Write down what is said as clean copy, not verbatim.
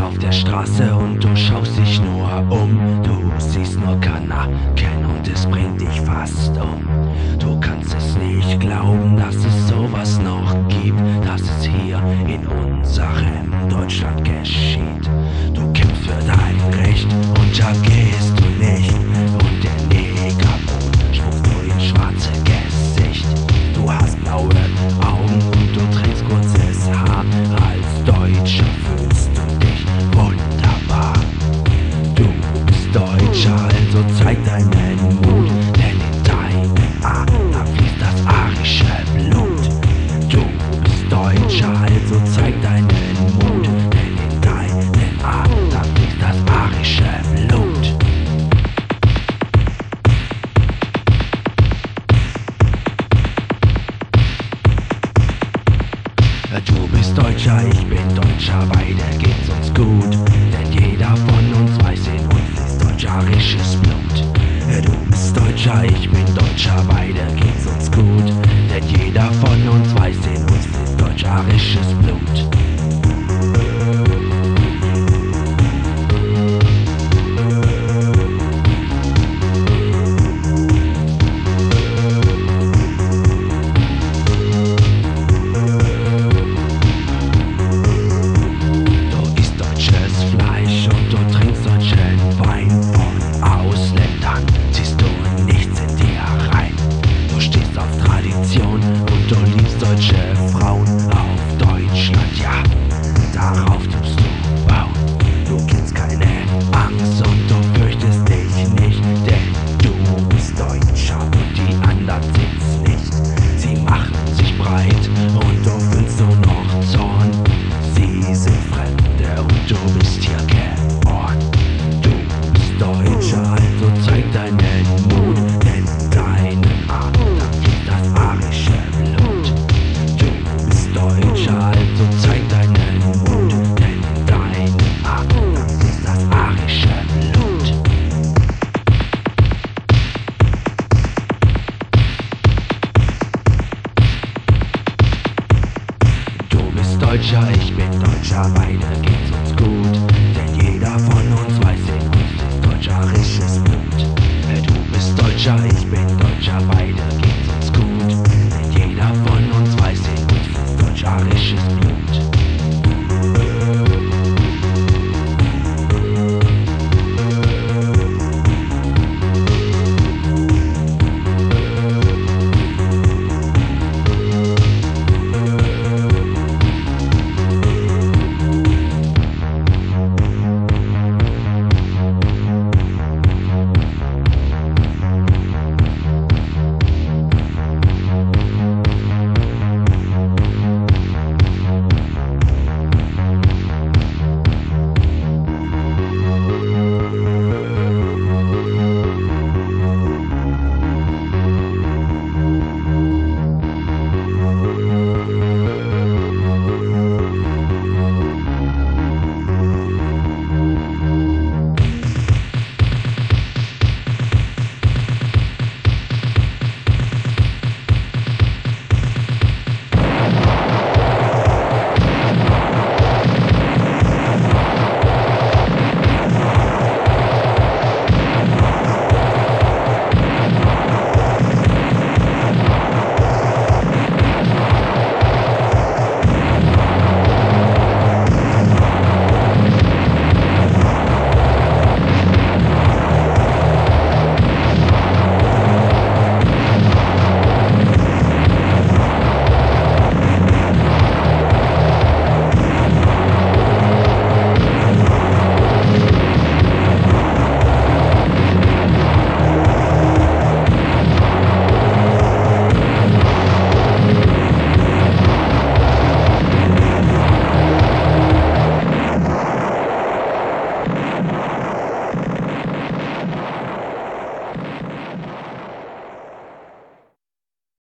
auf der Straße und du schaust dich nur um. Du siehst nur Kanaken und es bringt dich fast um. Du kannst es nicht glauben, dass es sowas noch gibt, dass es hier in unserem Deutschland geschieht. Du kämpfst für dein Recht und da gehst du nicht. Und der Negerbund spuckt nur ins schwarze Gesicht. Du hast blaue Augen und du trägst kurzes Haar. Als Deutscher fühlst du dich wunderbar. Du bist Deutscher, also zeig deinen Mut, denn in deinen Adern fließt das arische Blut. Du bist Deutscher, also zeig deinen Mut, denn in deinen Adern fließt das arische Blut. Du bist Deutscher, ich bin Deutscher, beide geht's uns gut, denn jeder von uns weiß, in uns fließt deutsch-arisches Blut. Du bist Deutscher, ich bin Deutscher, beide geht's uns gut, denn jeder von uns weiß, in uns fließt deutsch-arisches Blut. Und du liebst deutsche Frauen auf Deutschland, ja, darauf tust du bauen. Du kennst keine Angst und du fürchtest dich nicht, denn du bist Deutscher und die anderen sind's nicht. Sie machen sich breit und du fühlst nur noch Zorn. Sie sind Fremde und du bist hier geboren. Du bist Deutscher, also zeig deinen Mut, denn deinen Adern fließt das arische Blut. Du bist Deutscher, also zeig deinen Mut, denn in deinen Adern fließt das arische Blut. Du bist Deutscher, ich bin Deutscher, beide